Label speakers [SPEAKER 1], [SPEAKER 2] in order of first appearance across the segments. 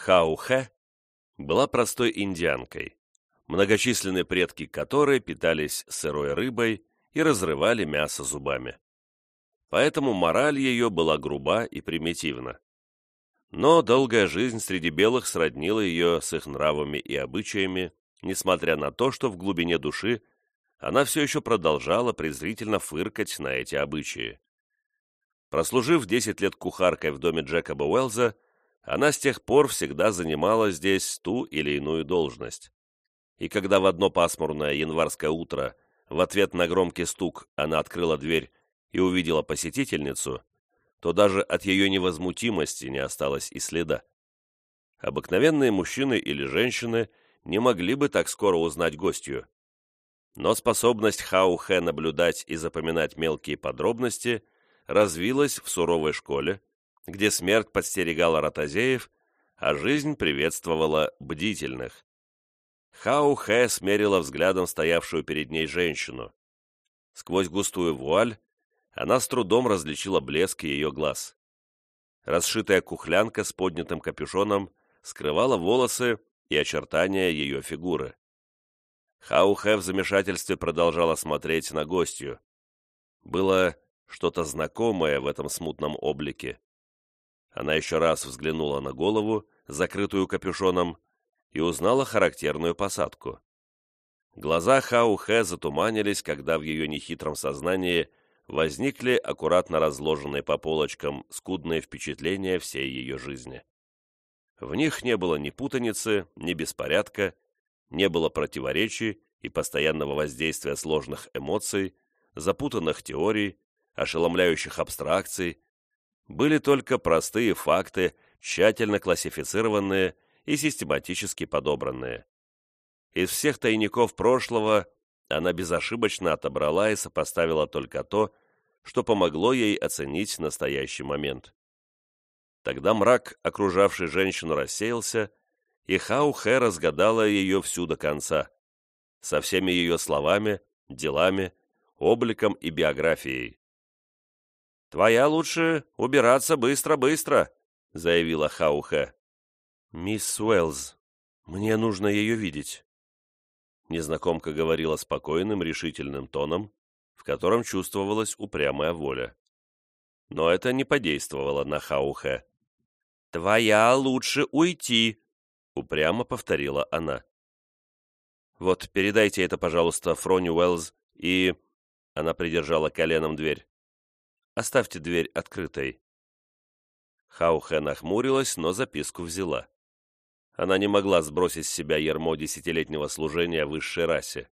[SPEAKER 1] Хау-Хэ была простой индианкой, многочисленные предки которой питались сырой рыбой и разрывали мясо зубами. Поэтому мораль ее была груба и примитивна. Но долгая жизнь среди белых сроднила ее с их нравами и обычаями, несмотря на то, что в глубине души она все еще продолжала презрительно фыркать на эти обычаи. Прослужив 10 лет кухаркой в доме Джекоба Уэллза, она с тех пор всегда занимала здесь ту или иную должность. И когда в одно пасмурное январское утро в ответ на громкий стук она открыла дверь и увидела посетительницу, то даже от ее невозмутимости не осталось и следа. Обыкновенные мужчины или женщины не могли бы так скоро узнать гостью. Но способность Хау-Хэ наблюдать и запоминать мелкие подробности развилась в суровой школе, где смерть подстерегала ротозеев, а жизнь приветствовала бдительных. Хау-Хэ смерила взглядом стоявшую перед ней женщину. Сквозь густую вуаль она с трудом различила блеск ее глаз. Расшитая кухлянка с поднятым капюшоном скрывала волосы и очертания ее фигуры. Хау-Хэ в замешательстве продолжала смотреть на гостью. Было что-то знакомое в этом смутном облике. Она еще раз взглянула на голову, закрытую капюшоном, и узнала характерную посадку. Глаза Хау-Хэ затуманились, когда в ее нехитром сознании возникли аккуратно разложенные по полочкам скудные впечатления всей ее жизни. В них не было ни путаницы, ни беспорядка, не было противоречий и постоянного воздействия сложных эмоций, запутанных теорий, ошеломляющих абстракций. Были только простые факты, тщательно классифицированные и систематически подобранные. Из всех тайников прошлого она безошибочно отобрала и сопоставила только то, что помогло ей оценить настоящий момент. Тогда мрак, окружавший женщину, рассеялся, и Хау-Хэ разгадала ее всю до конца, со всеми ее словами, делами, обликом и биографией. «Твоя лучше убираться быстро-быстро», — заявила Хау-Хэ. «Мисс Уэллз, мне нужно ее видеть». Незнакомка говорила спокойным, решительным тоном, в котором чувствовалась упрямая воля. Но это не подействовало на Хау-Хэ. «Твоя лучше уйти», — упрямо повторила она. «Вот, передайте это, пожалуйста, Фроне Уэллз и...» Она придержала коленом дверь. «Оставьте дверь открытой». Хау-Хэ нахмурилась, но записку взяла. Она не могла сбросить с себя ярмо десятилетнего служения высшей расе.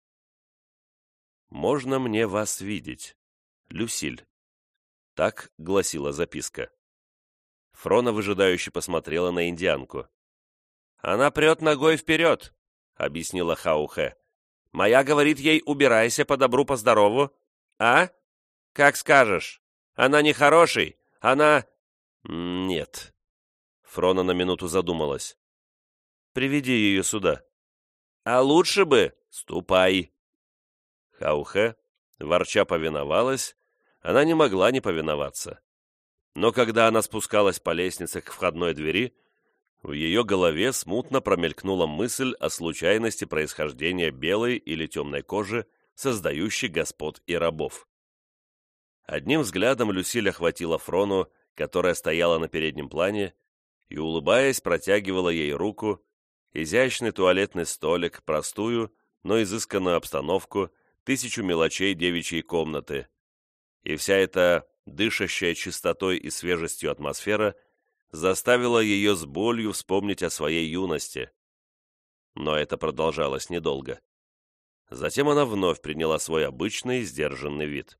[SPEAKER 1] «Можно мне вас видеть, Люсиль?» Так гласила записка. Фрона выжидающе посмотрела на индианку. «Она прет ногой вперед», — объяснила Хау-Хэ. «Моя говорит ей, убирайся по добру, по здорову. А? Как скажешь. Она не хороший, она...» «Нет». Фрона на минуту задумалась. «Приведи ее сюда». «А лучше бы ступай». Хау-Хэ, ворча, повиновалась. Она не могла не повиноваться. Но когда она спускалась по лестнице к входной двери, в ее голове смутно промелькнула мысль о случайности происхождения белой или темной кожи, создающей господ и рабов. Одним взглядом Люсиль охватила Фрону, которая стояла на переднем плане, и, улыбаясь, протягивала ей руку, изящный туалетный столик, простую, но изысканную обстановку, 1000 мелочей девичьей комнаты. И вся эта дышащая чистотой и свежестью атмосфера заставила ее с болью вспомнить о своей юности. Но это продолжалось недолго. Затем она вновь приняла свой обычный сдержанный вид.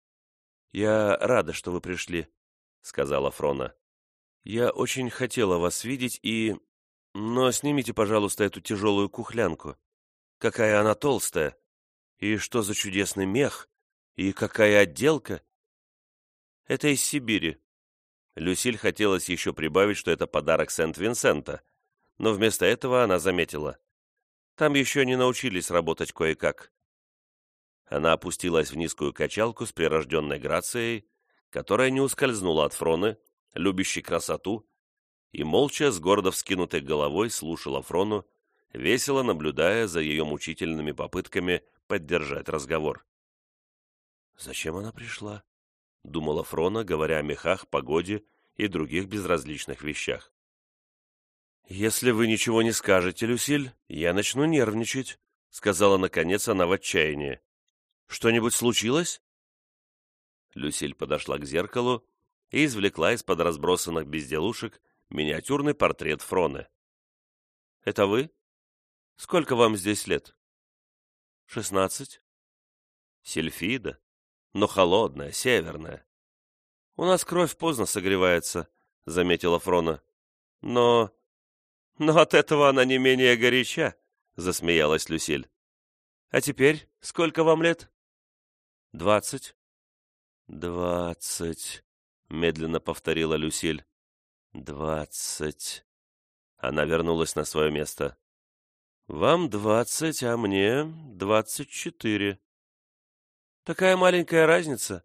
[SPEAKER 1] «Я рада, что вы пришли», — сказала Фрона. «Я очень хотела вас видеть Но снимите, пожалуйста, эту тяжелую кухлянку. Какая она толстая! И что за чудесный мех! И какая отделка!» «Это из Сибири». Люсиль хотелось еще прибавить, что это подарок Сент-Винсента, но вместо этого она заметила. «Там еще не научились работать кое-как». Она опустилась в низкую качалку с прирожденной грацией, которая не ускользнула от Фроны, любящей красоту, и молча с гордо вскинутой головой слушала Фрону, весело наблюдая за ее мучительными попытками поддержать разговор. «Зачем она пришла?» — думала Фрона, говоря о мехах, погоде и других безразличных вещах. «Если вы ничего не скажете, Люсиль, я начну нервничать», — сказала наконец она в отчаянии. «Что-нибудь случилось?» Люсиль подошла к зеркалу и извлекла из-под разбросанных безделушек миниатюрный портрет Фроны. «Это вы? Сколько вам здесь лет?» 16. Сильфида, но холодная, северная. «У нас кровь поздно согревается», — заметила Фрона. «Но от этого она не менее горяча», — засмеялась Люсиль. «А теперь сколько вам лет?» 20. 20, медленно повторила Люсиль. 20. Она вернулась на свое место. «Вам 20, а мне 24. Такая маленькая разница.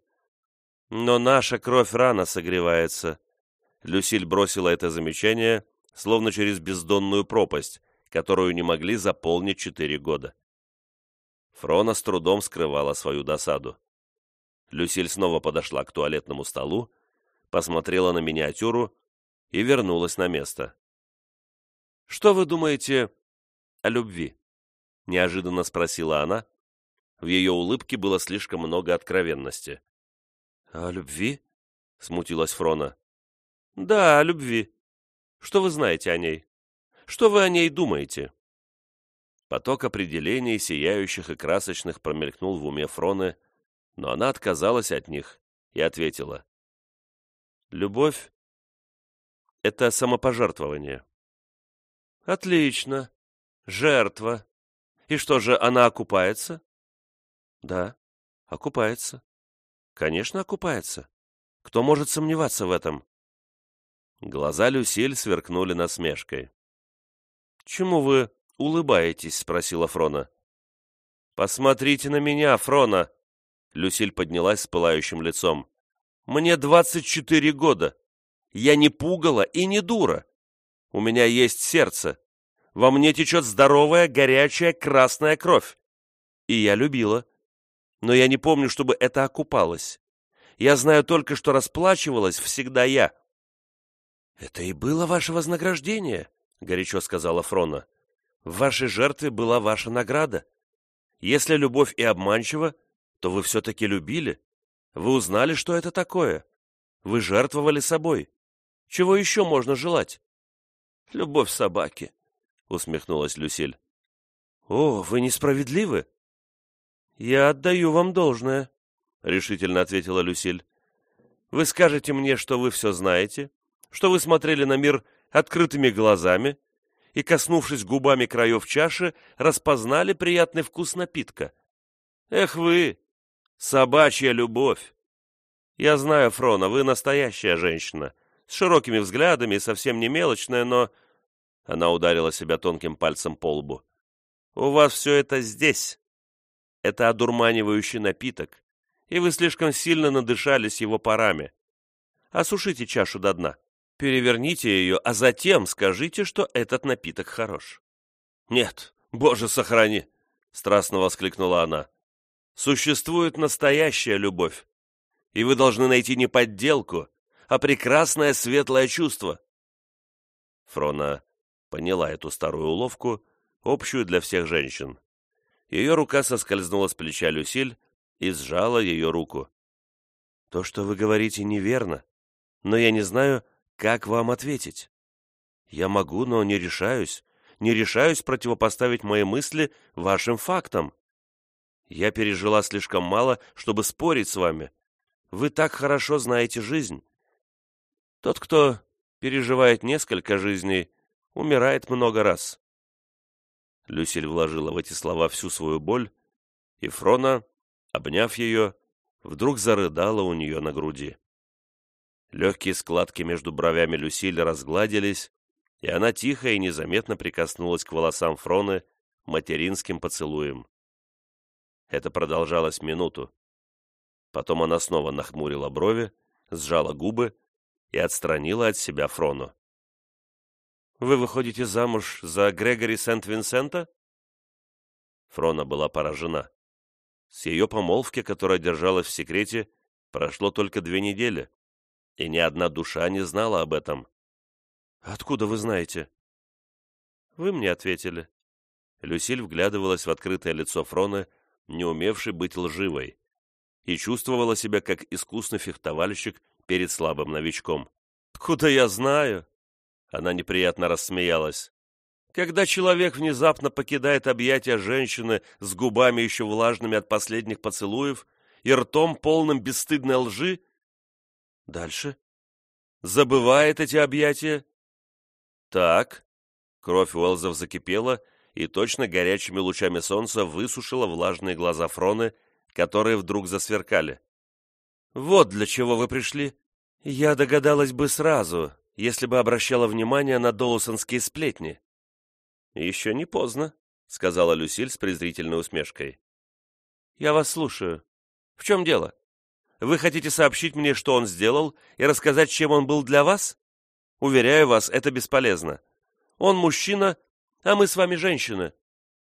[SPEAKER 1] Но наша кровь рано согревается». Люсиль бросила это замечание, словно через бездонную пропасть, которую не могли заполнить 4 года. Фрона с трудом скрывала свою досаду. Люсиль снова подошла к туалетному столу, посмотрела на миниатюру и вернулась на место. «Что вы думаете о любви?» — неожиданно спросила она. В ее улыбке было слишком много откровенности. «О любви?» — смутилась Фрона. «Да, о любви. Что вы знаете о ней? Что вы о ней думаете?» Поток определений, сияющих и красочных, промелькнул в уме Фроны, но она отказалась от них и ответила. «Любовь — это самопожертвование». «Отлично. Жертва. И что же, она окупается?» «Да, окупается. Конечно, окупается. Кто может сомневаться в этом?» Глаза Люсиль сверкнули насмешкой. «Чему вы улыбаетесь?» — спросила Фрона. «Посмотрите на меня, Фрона!» Люсиль поднялась с пылающим лицом. «Мне 24 года. Я не пугала и не дура. У меня есть сердце. Во мне течет здоровая, горячая, красная кровь. И я любила. Но я не помню, чтобы это окупалось. Я знаю только, что расплачивалась всегда я». «Это и было ваше вознаграждение», — горячо сказала Фрона. «В вашей жертве была ваша награда. Если любовь и обманчива, то вы все-таки любили. Вы узнали, что это такое. Вы жертвовали собой. Чего еще можно желать?» «Любовь собаки», — усмехнулась Люсиль. «О, вы несправедливы?» «Я отдаю вам должное», — решительно ответила Люсиль. «Вы скажете мне, что вы все знаете, что вы смотрели на мир открытыми глазами и, коснувшись губами краев чаши, распознали приятный вкус напитка. Эх вы, собачья любовь! Я знаю, Фрона, вы настоящая женщина, с широкими взглядами и совсем не мелочная, но...» Она ударила себя тонким пальцем по лбу. «У вас все это здесь. Это одурманивающий напиток, и вы слишком сильно надышались его парами. Осушите чашу до дна, переверните ее, а затем скажите, что этот напиток хорош». «Нет, Боже сохрани!» — страстно воскликнула она. «Существует настоящая любовь, и вы должны найти не подделку, а прекрасное светлое чувство». Фрона поняла эту старую уловку, общую для всех женщин. Ее рука соскользнула с плеча Люсиль и сжала ее руку. «То, что вы говорите, неверно, но я не знаю, как вам ответить. Я могу, но не решаюсь противопоставить мои мысли вашим фактам. Я пережила слишком мало, чтобы спорить с вами. Вы так хорошо знаете жизнь. Тот, кто переживает несколько жизней, умирает много раз». Люсиль вложила в эти слова всю свою боль, и Фрона, обняв ее, вдруг зарыдала у нее на груди. Легкие складки между бровями Люсиль разгладились, и она тихо и незаметно прикоснулась к волосам Фроны материнским поцелуем. Это продолжалось минуту. Потом она снова нахмурила брови, сжала губы и отстранила от себя Фрону. Вы выходите замуж за Грегори Сент-Винсента?» Фрона была поражена. С ее помолвки, которая держалась в секрете, прошло только 2 недели, и ни одна душа не знала об этом. «Откуда вы знаете?» «Вы мне ответили». Люсиль вглядывалась в открытое лицо Фроны, не умевшей быть лживой, и чувствовала себя как искусный фехтовальщик перед слабым новичком. «Откуда я знаю?» Она неприятно рассмеялась. «Когда человек внезапно покидает объятия женщины с губами еще влажными от последних поцелуев и ртом полным бесстыдной лжи, дальше забывает эти объятия. Так, кровь Уэллсов закипела и точно горячими лучами солнца высушила влажные глаза Фроны, которые вдруг засверкали. «Вот для чего вы пришли. Я догадалась бы сразу, если бы обращала внимание на доусонские сплетни». «Еще не поздно», — сказала Люсиль с презрительной усмешкой. «Я вас слушаю. В чем дело? Вы хотите сообщить мне, что он сделал, и рассказать, чем он был для вас? Уверяю вас, это бесполезно. Он мужчина, а мы с вами женщины».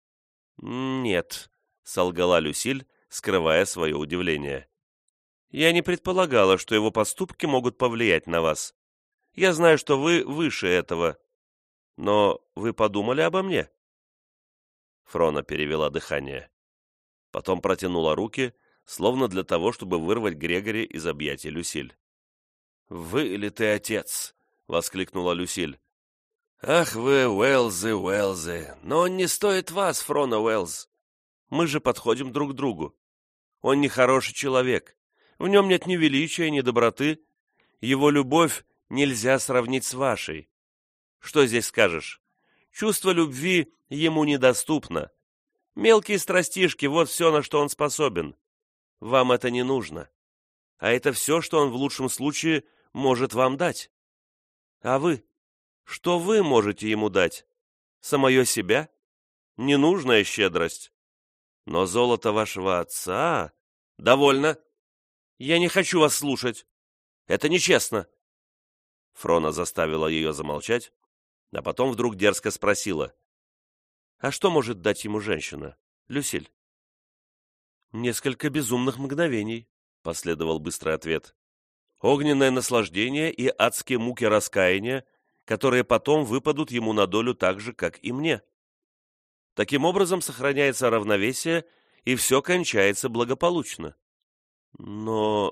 [SPEAKER 1] «Нет», — солгала Люсиль, скрывая свое удивление. «Я не предполагала, что его поступки могут повлиять на вас. Я знаю, что вы выше этого. Но вы подумали обо мне?» Фрона перевела дыхание. Потом протянула руки, словно для того, чтобы вырвать Грегори из объятий Люсиль. «Вылитый отец!» — воскликнула Люсиль. «Ах вы, Уэллзы, Уэллзы! Но он не стоит вас, Фрона Уэллс. Мы же подходим друг к другу. Он не хороший человек. В нем нет ни величия, ни доброты. Его любовь нельзя сравнить с вашей. Что здесь скажешь? Чувство любви ему недоступно. Мелкие страстишки — вот все, на что он способен. Вам это не нужно. А это все, что он в лучшем случае может вам дать. А вы? Что вы можете ему дать? Самое себя? Ненужная щедрость. Но золото вашего отца... Довольно. Я не хочу вас слушать. Это нечестно. Фрона заставила ее замолчать, а потом вдруг дерзко спросила. «А что может дать ему женщина, Люсиль?» «Несколько безумных мгновений», — последовал быстрый ответ. «Огненное наслаждение и адские муки раскаяния, которые потом выпадут ему на долю так же, как и мне. Таким образом сохраняется равновесие, и все кончается благополучно». «Но...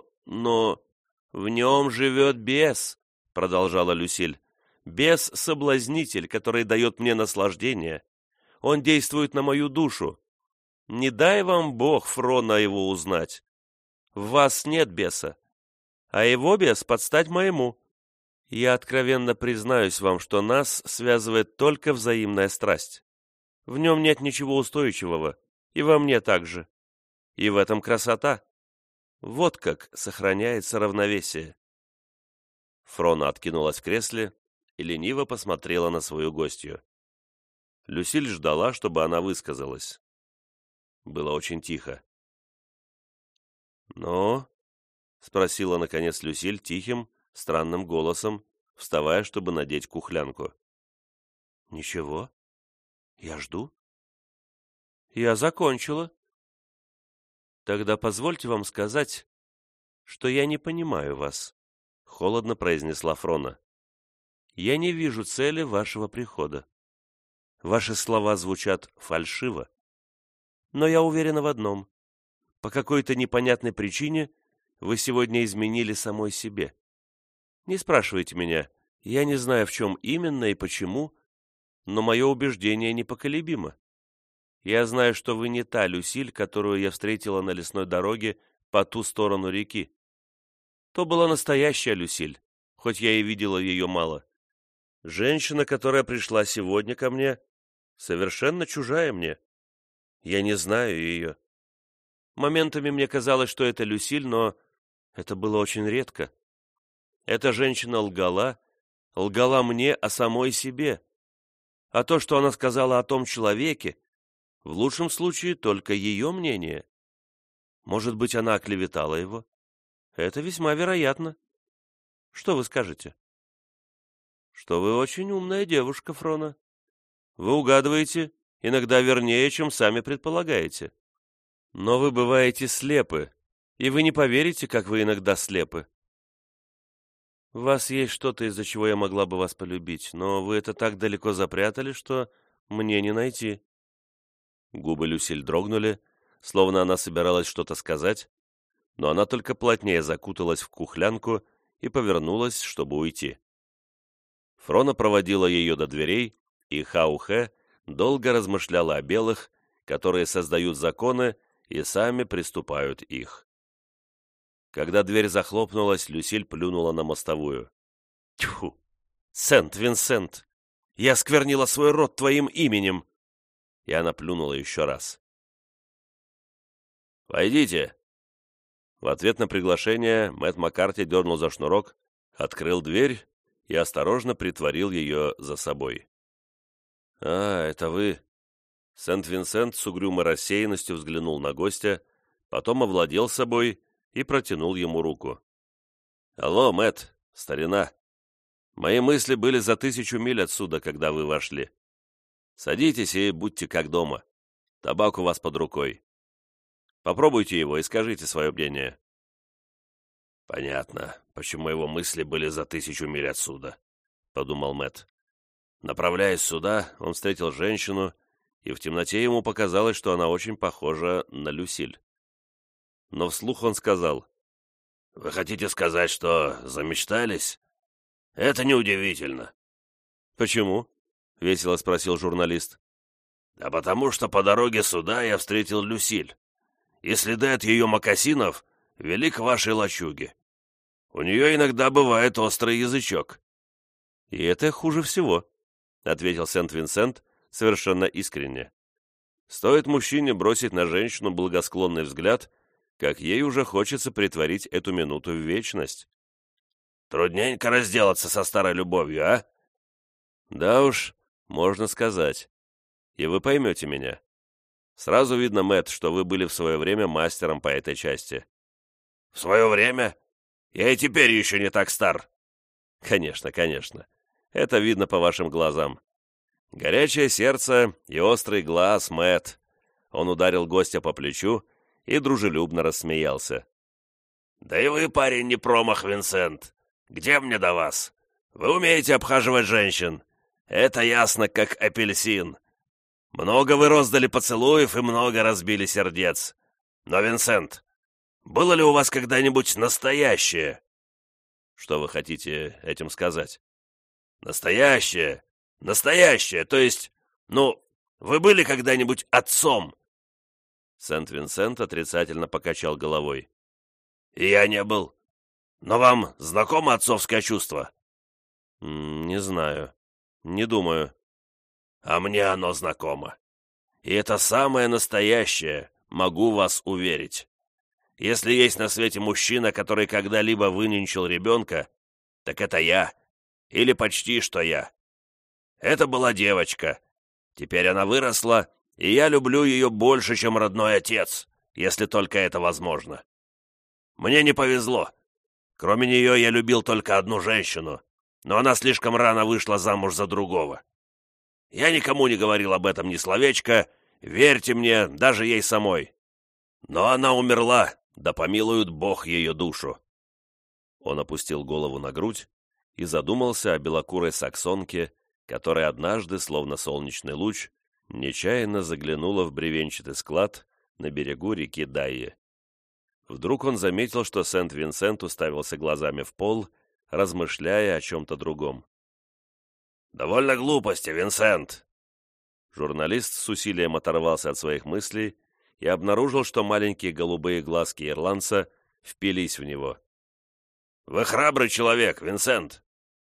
[SPEAKER 1] в нем живет бес», — продолжала Люсиль. «Бес-соблазнитель, который дает мне наслаждение. Он действует на мою душу. Не дай вам Бог, Фрона, его узнать. В вас нет беса, а его бес подстать моему. Я откровенно признаюсь вам, что нас связывает только взаимная страсть. В нем нет ничего устойчивого, и во мне также. И в этом красота. Вот как сохраняется равновесие». Фрона откинулась в кресле и лениво посмотрела на свою гостью. Люсиль ждала, чтобы она высказалась. Было очень тихо. «Ну?» — спросила, наконец, Люсиль тихим, странным голосом, вставая, чтобы надеть кухлянку. «Ничего. Я жду». «Я закончила». «Тогда позвольте вам сказать, что я не понимаю вас», — холодно произнесла Фрона. «Я не вижу цели вашего прихода. Ваши слова звучат фальшиво. Но я уверена в одном. По какой-то непонятной причине вы сегодня изменили самой себе. Не спрашивайте меня, я не знаю, в чем именно и почему, но мое убеждение непоколебимо. Я знаю, что вы не та Люсиль, которую я встретила на лесной дороге по ту сторону реки. То была настоящая Люсиль, хоть я и видела ее мало. Женщина, которая пришла сегодня ко мне, совершенно чужая мне. Я не знаю ее. Моментами мне казалось, что это Люсиль, но это было очень редко. Эта женщина лгала мне о самой себе. А то, что она сказала о том человеке, в лучшем случае только ее мнение. Может быть, она оклеветала его? Это весьма вероятно. Что вы скажете? что вы очень умная девушка, Фрона. Вы угадываете иногда вернее, чем сами предполагаете. Но вы бываете слепы, и вы не поверите, как вы иногда слепы. В вас есть что-то, из-за чего я могла бы вас полюбить, но вы это так далеко запрятали, что мне не найти». Губы Люсиль дрогнули, словно она собиралась что-то сказать, но она только плотнее закуталась в кухлянку и повернулась, чтобы уйти. Фрона проводила ее до дверей, и Хаухэ долго размышляла о белых, которые создают законы и сами приступают их. Когда дверь захлопнулась, Люсиль плюнула на мостовую. «Тьфу! Сент-Винсент! Я сквернила свой род твоим именем!» И она плюнула еще раз. «Войдите!» В ответ на приглашение Мэтт Маккарти дернул за шнурок, открыл дверь и осторожно притворил ее за собой. «А, это вы!» Сент-Винсент с угрюмой рассеянностью взглянул на гостя, потом овладел собой и протянул ему руку. «Алло, Мэтт, старина! Мои мысли были за 1000 миль отсюда, когда вы вошли. Садитесь и будьте как дома. Табак у вас под рукой. Попробуйте его и скажите свое мнение». «Понятно, почему его мысли были за 1000 миль отсюда», — подумал Мэтт. Направляясь сюда, он встретил женщину, и в темноте ему показалось, что она очень похожа на Люсиль. Но вслух он сказал: «Вы хотите сказать, что замечтались? Это неудивительно». «Почему?» — весело спросил журналист. «Да потому что по дороге сюда я встретил Люсиль, и следы от ее мокасинов вели к вашей лачуге. У нее иногда бывает острый язычок». «И это хуже всего», — ответил Сент-Винсент совершенно искренне. «Стоит мужчине бросить на женщину благосклонный взгляд, как ей уже хочется претворить эту минуту в вечность». «Трудненько разделаться со старой любовью, а?» «Да уж, можно сказать. И вы поймете меня. Сразу видно, Мэтт, что вы были в свое время мастером по этой части». «В свое время? Я и теперь еще не так стар». «Конечно, конечно. Это видно по вашим глазам. Горячее сердце и острый глаз, Мэтт». Он ударил гостя по плечу и дружелюбно рассмеялся. «Да и вы, парень, не промах, Винсент. Где мне до вас? Вы умеете обхаживать женщин. Это ясно, как апельсин. Много вы роздали поцелуев и много разбили сердец. Но, Винсент, было ли у вас когда-нибудь настоящее?» «Что вы хотите этим сказать?» «Настоящее! Настоящее! То есть, вы были когда-нибудь отцом?» Сент-Винсент отрицательно покачал головой. «И я не был. Но вам знакомо отцовское чувство?» «Не знаю. Не думаю». «А мне оно знакомо. И это самое настоящее, могу вас уверить. Если есть на свете мужчина, который когда-либо выненчил ребенка, так это я, или почти что я. Это была девочка. Теперь она выросла, и я люблю ее больше, чем родной отец, если только это возможно. Мне не повезло. Кроме нее я любил только одну женщину, но она слишком рано вышла замуж за другого. Я никому не говорил об этом ни словечко, верьте мне, даже ей самой. Но она умерла, да помилует Бог ее душу». Он опустил голову на грудь и задумался о белокурой саксонке, которая однажды, словно солнечный луч, нечаянно заглянула в бревенчатый склад на берегу реки Дайи. Вдруг он заметил, что Сент-Винсент уставился глазами в пол, размышляя о чем-то другом. «Довольно глупости, Винсент!» Журналист с усилием оторвался от своих мыслей и обнаружил, что маленькие голубые глазки ирландца впились в него. «Вы храбрый человек, Винсент!»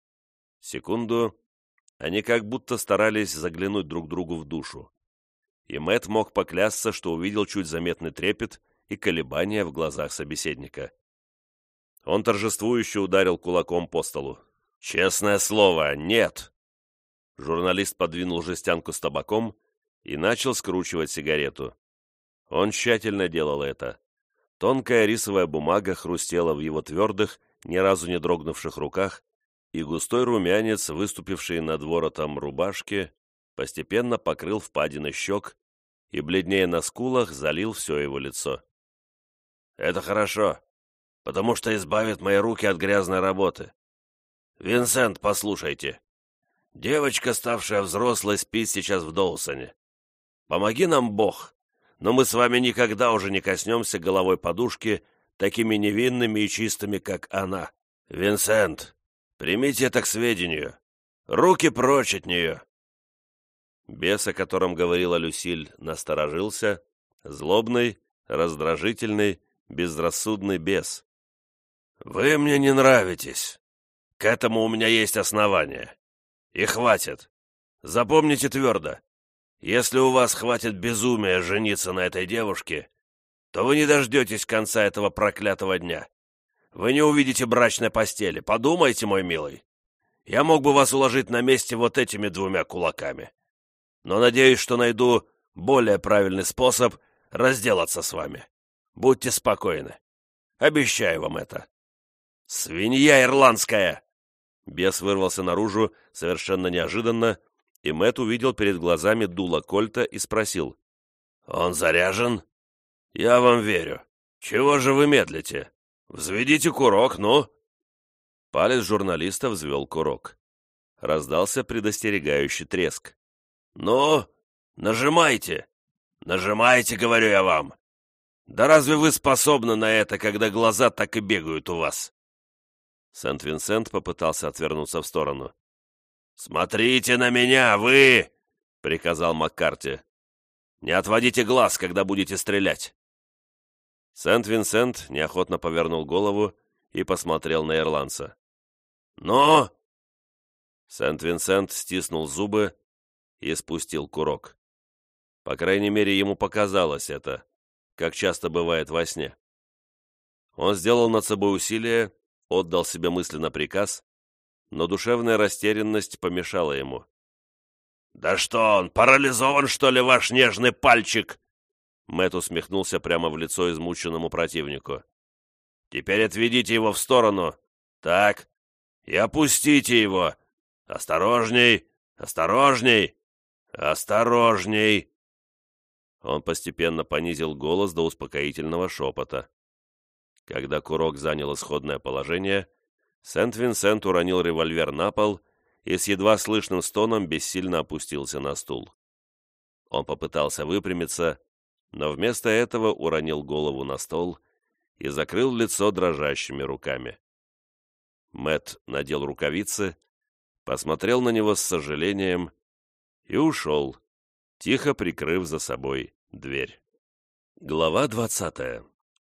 [SPEAKER 1] Секунду они как будто старались заглянуть друг другу в душу, и Мэтт мог поклясться, что увидел чуть заметный трепет и колебания в глазах собеседника. Он торжествующе ударил кулаком по столу. «Честное слово, нет!» Журналист подвинул жестянку с табаком и начал скручивать сигарету. Он тщательно делал это. Тонкая рисовая бумага хрустела в его твердых, ни разу не дрогнувших руках, и густой румянец, выступивший над воротом рубашки, постепенно покрыл впадины щек и, бледнее на скулах, залил все его лицо. «Это хорошо, потому что избавит мои руки от грязной работы. Винсент, послушайте. Девочка, ставшая взрослой, спит сейчас в Доусоне. Помоги нам, Бог, но мы с вами никогда уже не коснемся головой подушки такими невинными и чистыми, как она. Винсент, примите это к сведению. Руки прочь от нее!» Бес, о котором говорила Люсиль, насторожился, злобный, раздражительный, безрассудный бес. «Вы мне не нравитесь. К этому у меня есть основания. И хватит. Запомните твердо. Если у вас хватит безумия жениться на этой девушке, то вы не дождетесь конца этого проклятого дня. Вы не увидите брачной постели. Подумайте, мой милый. Я мог бы вас уложить на месте вот этими 2 кулаками. Но надеюсь, что найду более правильный способ разделаться с вами. Будьте спокойны. Обещаю вам это. Свинья ирландская!» Бес вырвался наружу совершенно неожиданно, и Мэтт увидел перед глазами дуло кольта и спросил: «Он заряжен?» «Я вам верю. Чего же вы медлите? Взведите курок, ну!» Палец журналиста взвел курок. Раздался предостерегающий треск. «Ну, нажимайте! Нажимайте, говорю я вам! Да разве вы способны на это, когда глаза так и бегают у вас?» Сент-Винсент попытался отвернуться в сторону. «Смотрите на меня, вы!» — приказал Маккарти. «Не отводите глаз, когда будете стрелять!» Сент-Винсент неохотно повернул голову и посмотрел на ирландца. «Ну?» Сент-Винсент стиснул зубы и спустил курок. По крайней мере, ему показалось это, как часто бывает во сне. Он сделал над собой усилие, отдал себе мысленно приказ, но душевная растерянность помешала ему. «Да что он, парализован, что ли, ваш нежный пальчик?» Мэтт усмехнулся прямо в лицо измученному противнику. «Теперь отведите его в сторону. Так, и опустите его. Осторожней, осторожней, осторожней!» Он постепенно понизил голос до успокоительного шепота. Когда курок занял исходное положение, Сент-Винсент уронил револьвер на пол и с едва слышным стоном бессильно опустился на стул. Он попытался выпрямиться, но вместо этого уронил голову на стол и закрыл лицо дрожащими руками. Мэтт надел рукавицы, посмотрел на него с сожалением и ушел, тихо прикрыв за собой дверь. Глава 20.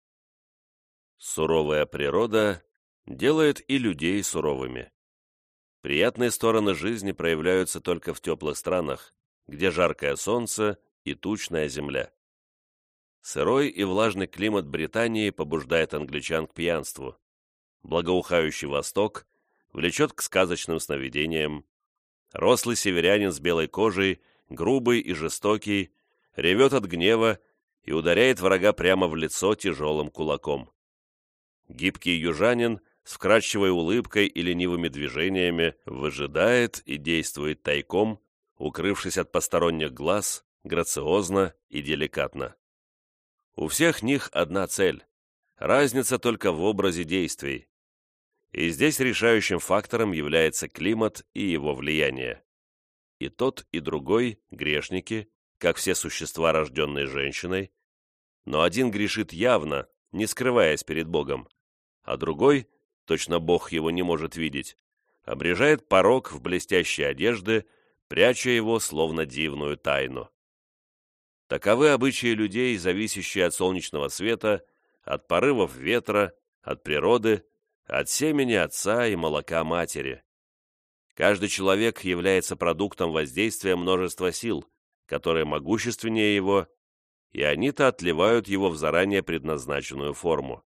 [SPEAKER 1] Суровая природа делает и людей суровыми. Приятные стороны жизни проявляются только в теплых странах, где жаркое солнце и тучная земля. Сырой и влажный климат Британии побуждает англичан к пьянству. Благоухающий Восток влечет к сказочным сновидениям. Рослый северянин с белой кожей, грубый и жестокий, ревет от гнева и ударяет врага прямо в лицо тяжелым кулаком. Гибкий южанин с вкрадчивой улыбкой и ленивыми движениями выжидает и действует тайком, укрывшись от посторонних глаз, грациозно и деликатно. У всех них одна цель, разница только в образе действий. И здесь решающим фактором является климат и его влияние. И тот, и другой – грешники, как все существа, рожденные женщиной, но один грешит явно, не скрываясь перед Богом, а другой, точно Бог его не может видеть, обрежает порок в блестящей одежды, пряча его словно дивную тайну. Таковы обычаи людей, зависящие от солнечного света, от порывов ветра, от природы, от семени отца и молока матери. Каждый человек является продуктом воздействия множества сил, которые могущественнее его, и они-то отливают его в заранее предназначенную форму.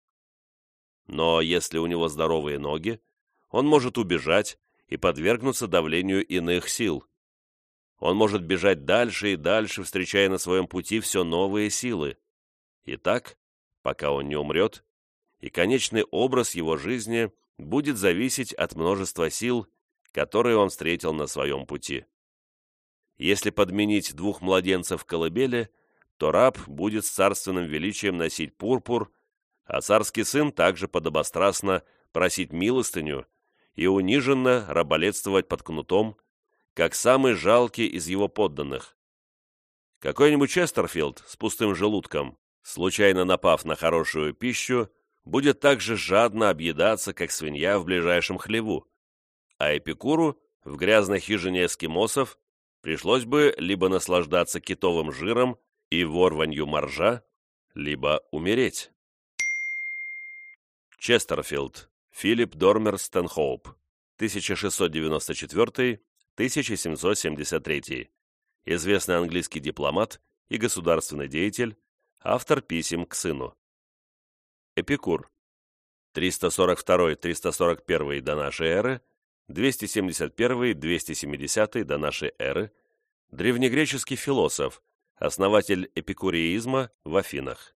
[SPEAKER 1] Но если у него здоровые ноги, он может убежать и подвергнуться давлению иных сил. Он может бежать дальше и дальше, встречая на своем пути все новые силы. И так, пока он не умрет, и конечный образ его жизни будет зависеть от множества сил, которые он встретил на своем пути. Если подменить двух младенцев в колыбели, то раб будет с царственным величием носить пурпур, а царский сын также подобострастно просить милостыню и униженно раболепствовать под кнутом, как самый жалкий из его подданных. Какой-нибудь Честерфилд с пустым желудком, случайно напав на хорошую пищу, будет так же жадно объедаться, как свинья в ближайшем хлеву, а Эпикуру в грязной хижине эскимосов пришлось бы либо наслаждаться китовым жиром и ворванью моржа, либо умереть. Честерфилд, Филипп Дормер Стэнхоуп, 1694-1773, известный английский дипломат и государственный деятель, автор писем к сыну. Эпикур, 342-341 до нашей эры, 271-270 до нашей эры, древнегреческий философ, основатель эпикуреизма в Афинах.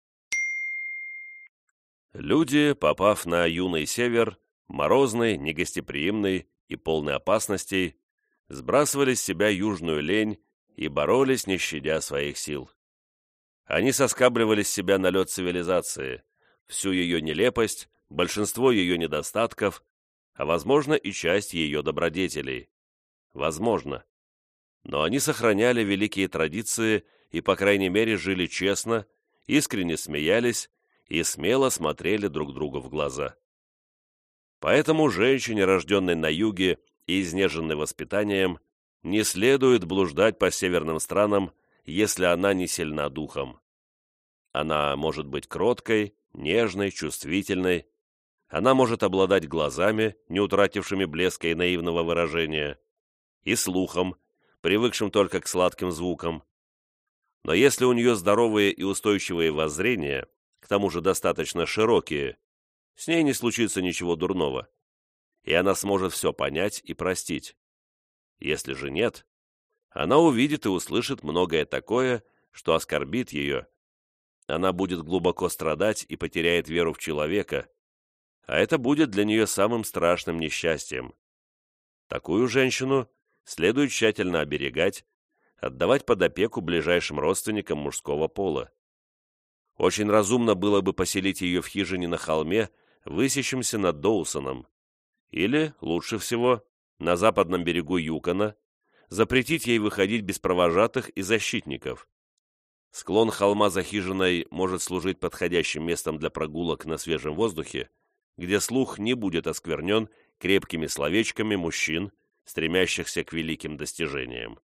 [SPEAKER 1] Люди, попав на юный север, морозный, негостеприимный и полный опасностей, сбрасывали с себя южную лень и боролись, не щадя своих сил. Они соскабливали с себя налет цивилизации, всю ее нелепость, большинство ее недостатков, а, возможно, и часть ее добродетелей. Возможно. Но они сохраняли великие традиции и, по крайней мере, жили честно, искренне смеялись и смело смотрели друг другу в глаза. Поэтому женщине, рожденной на юге и изнеженной воспитанием, не следует блуждать по северным странам, если она не сильна духом. Она может быть кроткой, нежной, чувствительной. Она может обладать глазами, не утратившими блеска и наивного выражения, и слухом, привыкшим только к сладким звукам. Но если у нее здоровые и устойчивые воззрения, к тому же достаточно широкие, с ней не случится ничего дурного, и она сможет все понять и простить. Если же нет, она увидит и услышит многое такое, что оскорбит ее. Она будет глубоко страдать и потеряет веру в человека, а это будет для нее самым страшным несчастьем. Такую женщину следует тщательно оберегать, отдавать под опеку ближайшим родственникам мужского пола. Очень разумно было бы поселить ее в хижине на холме, высящемся над Доусоном, или, лучше всего, на западном берегу Юкона, запретить ей выходить без провожатых и защитников. Склон холма за хижиной может служить подходящим местом для прогулок на свежем воздухе, где слух не будет осквернен крепкими словечками мужчин, стремящихся к великим достижениям.